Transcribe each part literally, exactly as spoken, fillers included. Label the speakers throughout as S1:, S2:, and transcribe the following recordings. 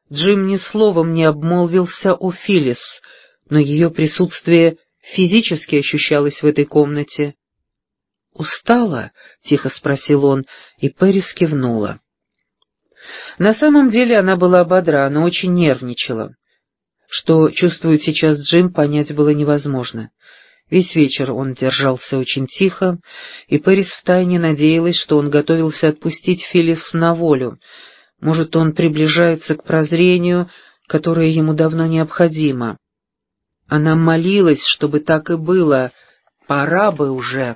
S1: Джим ни словом не обмолвился о Филлис, но ее присутствие физически ощущалось в этой комнате. «Устала?» — тихо спросил он, и Пэрис кивнула. На самом деле она была бодра, но очень нервничала. Что чувствует сейчас Джим, понять было невозможно. Весь вечер он держался очень тихо, и Пэрис втайне надеялась, что он готовился отпустить Филлис на волю. Может, он приближается к прозрению, которое ему давно необходимо. Она молилась, чтобы так и было. Пора бы уже.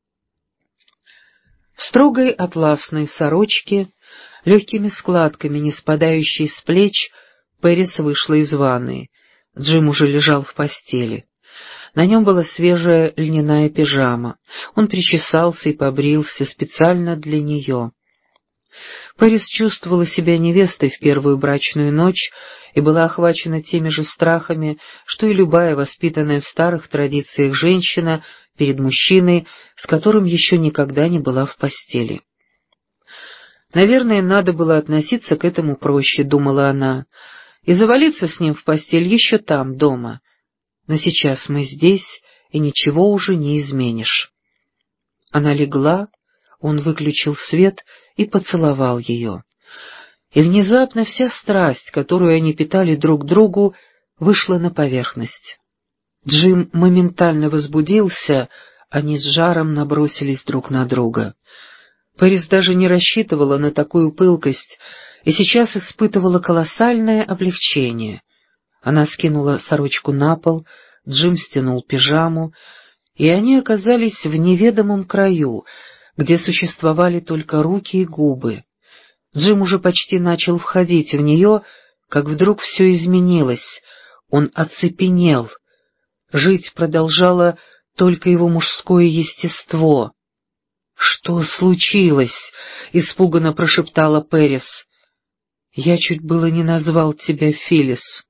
S1: В строгой атласной сорочке, легкими складками, не спадающей с плеч, Пэрис вышла из ванной. Джим уже лежал в постели. На нем была свежая льняная пижама. Он причесался и побрился специально для нее. Пэрис чувствовала себя невестой в первую брачную ночь и была охвачена теми же страхами, что и любая воспитанная в старых традициях женщина перед мужчиной, с которым еще никогда не была в постели. «Наверное, надо было относиться к этому проще», — думала она, — «и завалиться с ним в постель еще там, дома. Но сейчас мы здесь, и ничего уже не изменишь». Она легла, он выключил свет и поцеловал ее. И внезапно вся страсть, которую они питали друг к другу, вышла на поверхность. Джим моментально возбудился, они с жаром набросились друг на друга. Пэрис даже не рассчитывала на такую пылкость и сейчас испытывала колоссальное облегчение. Она скинула сорочку на пол, Джим стянул пижаму, и они оказались в неведомом краю, где существовали только руки и губы. Джим уже почти начал входить в нее, как вдруг все изменилось. Он оцепенел. Жить продолжало только его мужское естество. «Что случилось?» — испуганно прошептала Пэрис. «Я чуть было не назвал тебя Филлис».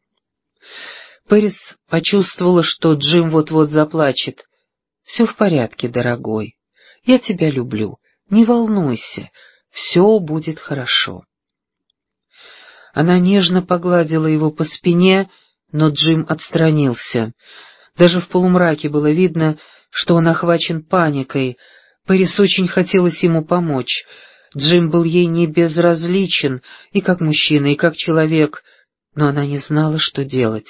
S1: Пэрис почувствовала, что Джим вот-вот заплачет. «Все в порядке, дорогой. Я тебя люблю. Не волнуйся. Все будет хорошо». Она нежно погладила его по спине, но Джим отстранился. Даже в полумраке было видно, что он охвачен паникой. Пэрис очень хотелось ему помочь. Джим был ей не безразличен и как мужчина, и как человек, но она не знала, что делать.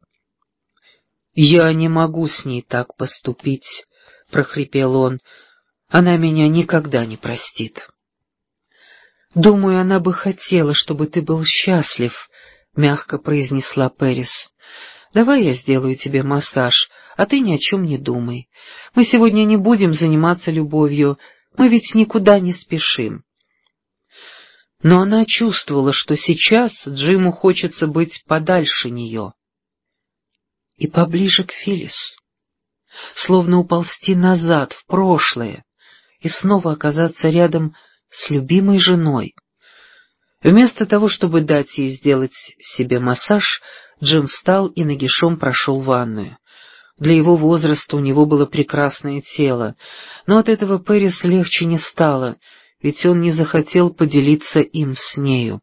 S1: «Я не могу с ней так поступить», — прохрипел он. «Она меня никогда не простит». «Думаю, она бы хотела, чтобы ты был счастлив», — мягко произнесла Пэрис. «Давай я сделаю тебе массаж, а ты ни о чем не думай. Мы сегодня не будем заниматься любовью, мы ведь никуда не спешим». Но она чувствовала, что сейчас Джиму хочется быть подальше нее. И поближе к Филлис, словно уползти назад, в прошлое, и снова оказаться рядом с любимой женой. Вместо того, чтобы дать ей сделать себе массаж, Джим встал и нагишом прошел в ванную. Для его возраста у него было прекрасное тело, но от этого Пэрис легче не стало, ведь он не захотел поделиться им с нею.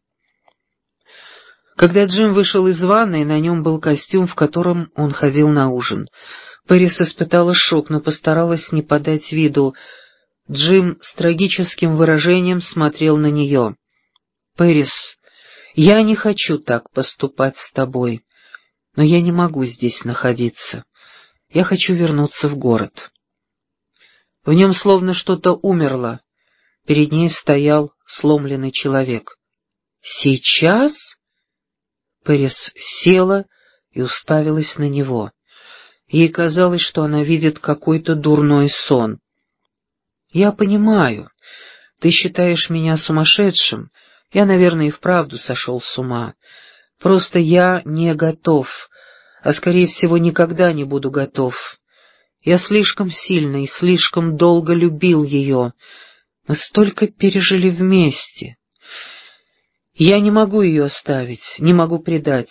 S1: Когда Джим вышел из ванной, на нем был костюм, в котором он ходил на ужин. Пэрис испытала шок, но постаралась не подать виду. Джим с трагическим выражением смотрел на нее. «Пэрис, я не хочу так поступать с тобой, но я не могу здесь находиться. Я хочу вернуться в город». В нем словно что-то умерло. Перед ней стоял сломленный человек. «Сейчас?» Пэрис села и уставилась на него. Ей казалось, что она видит какой-то дурной сон. «Я понимаю, ты считаешь меня сумасшедшим. Я, наверное, и вправду сошел с ума. Просто я не готов, а, скорее всего, никогда не буду готов. Я слишком сильно и слишком долго любил ее. Мы столько пережили вместе. Я не могу ее оставить, не могу предать».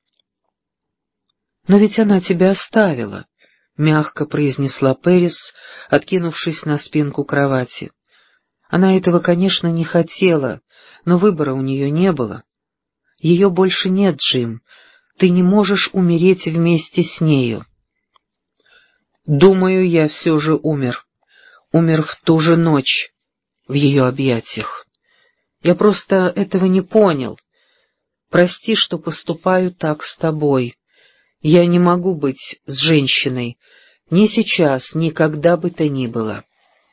S1: «Но ведь она тебя оставила», — мягко произнесла Пэрис, откинувшись на спинку кровати. Она этого, конечно, не хотела, но выбора у нее не было. Ее больше нет, Джим. Ты не можешь умереть вместе с нею. Думаю, я все же умер. Умер в ту же ночь в ее объятиях. Я просто этого не понял. Прости, что поступаю так с тобой. Я не могу быть с женщиной. Ни сейчас, ни когда бы то ни было.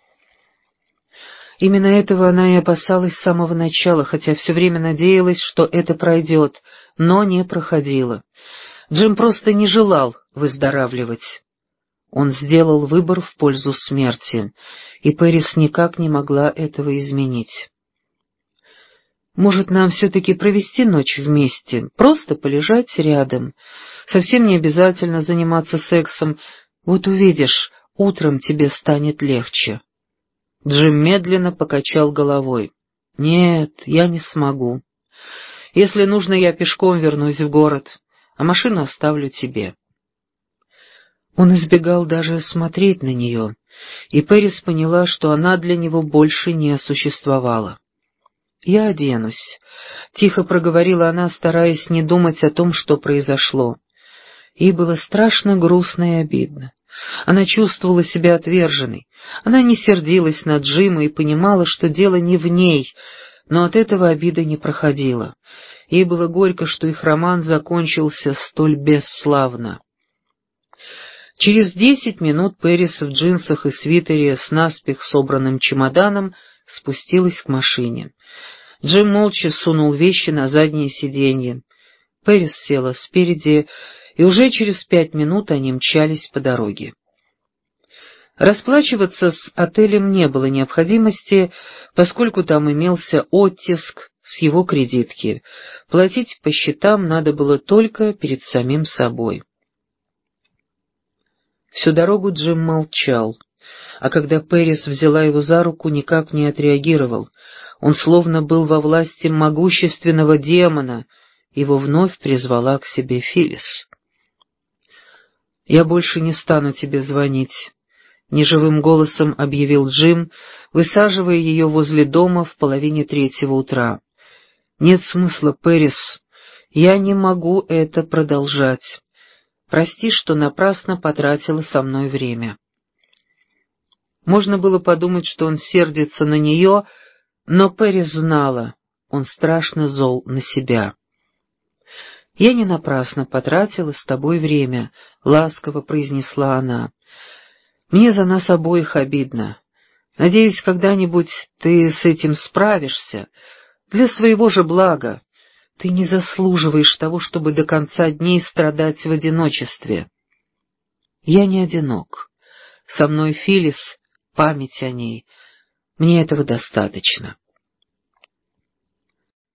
S1: Именно этого она и опасалась с самого начала, хотя все время надеялась, что это пройдет, но не проходило. Джим просто не желал выздоравливать. Он сделал выбор в пользу смерти, и Пэрис никак не могла этого изменить. «Может, нам все-таки провести ночь вместе, просто полежать рядом? Совсем не обязательно заниматься сексом. Вот увидишь, утром тебе станет легче». Джим медленно покачал головой. «Нет, я не смогу. Если нужно, я пешком вернусь в город, а машину оставлю тебе». Он избегал даже смотреть на нее, и Пэрис поняла, что она для него больше не существовала. «Я оденусь», — тихо проговорила она, стараясь не думать о том, что произошло. Ей было страшно грустно и обидно. Она чувствовала себя отверженной. Она не сердилась на Джима и понимала, что дело не в ней, но от этого обида не проходила. Ей было горько, что их роман закончился столь бесславно. Через десять минут Пэрис в джинсах и свитере с наспех собранным чемоданом спустилась к машине. Джим молча сунул вещи на заднее сиденье. Пэрис села спереди, и уже через пять минут они мчались по дороге. Расплачиваться с отелем не было необходимости, поскольку там имелся оттиск с его кредитки. Платить по счетам надо было только перед самим собой. Всю дорогу Джим молчал, а когда Пэрис взяла его за руку, никак не отреагировал. Он словно был во власти могущественного демона, его вновь призвала к себе Филлис. «Я больше не стану тебе звонить», — неживым голосом объявил Джим, высаживая ее возле дома в половине третьего утра. «Нет смысла, Пэрис, я не могу это продолжать. Прости, что напрасно потратила со мной время». Можно было подумать, что он сердится на нее, но Пэрис знала, он страшно зол на себя. «Я не напрасно потратила с тобой время», — ласково произнесла она. «Мне за нас обоих обидно. Надеюсь, когда-нибудь ты с этим справишься. Для своего же блага. Ты не заслуживаешь того, чтобы до конца дней страдать в одиночестве». «Я не одинок. Со мной Филлис, память о ней. Мне этого достаточно».